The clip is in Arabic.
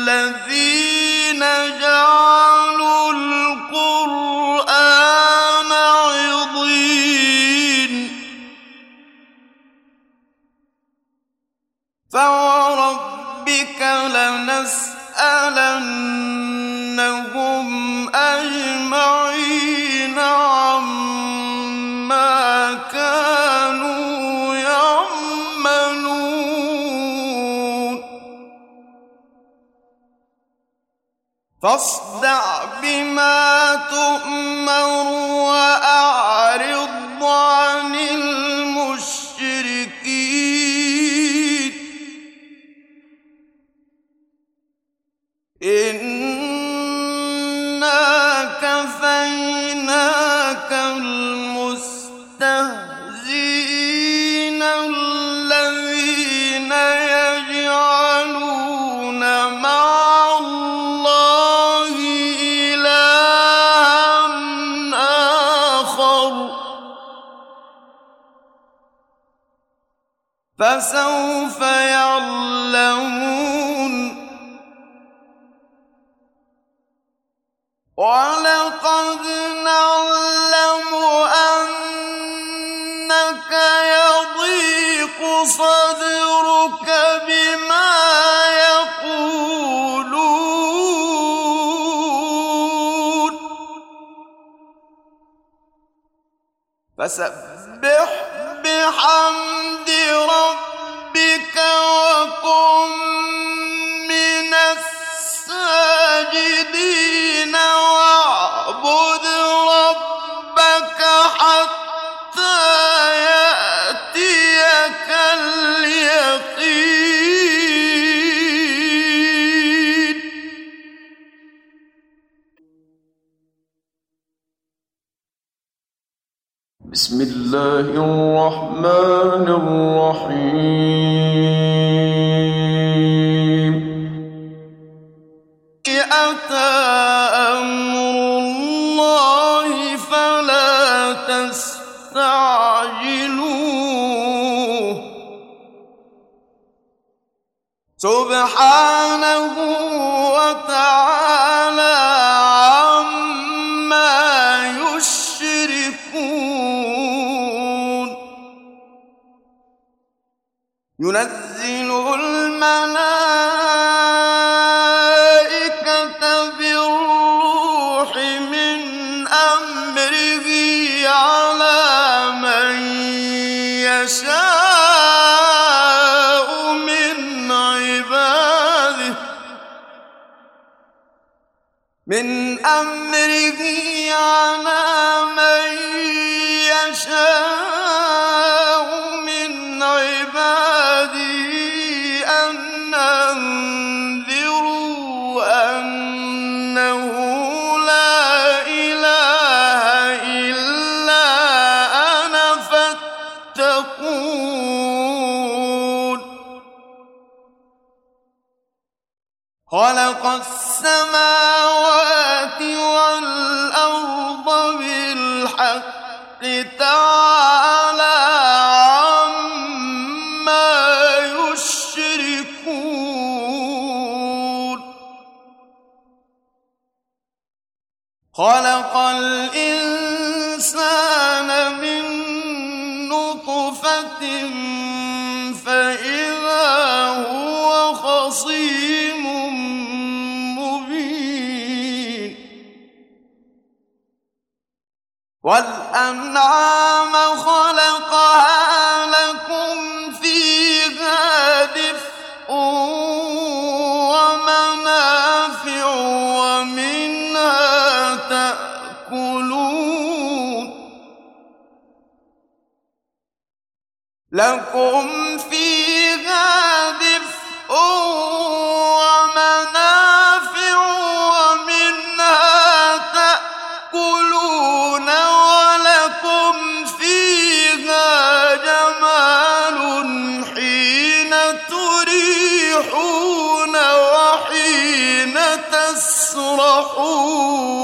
الذين جعلوا القرآن عضين فوربك لنسألنهم أجمعين عما كانوا يعملون فاصدع بما تؤمر وأعرض عن المشركين إنا كفيناك المستهزئين الذين يجعلون مع الله إلها آخر فسوف يعلمون ولقد نعلم أنك يضيق صدرك بما يقولون فسبح بحمد ربك وكن من الساجدين واعبد ربك حتى يأتيك اليقين بسم الله الرحمن الرحيم أتى أمر الله فلا تستعجلوه سبحانه وتعالى عما يشركون ينزل الملائكة بالروح من أمره على من يشاء من عباده أن أنذروا أنه لا إله إلا أنا فاتقون خلق السماوات والأرض بالحق تعالى عما يشركون خلق الإنسان من نطفة فإذا هو خصيم مبين والأنعام خلقها لكم فيها دفء ومنافع ومنها تأكلون لكم فيها دفء ومنافع ومنها تأكلون ولكم فيها جمال حين تريحون وحين تسرحون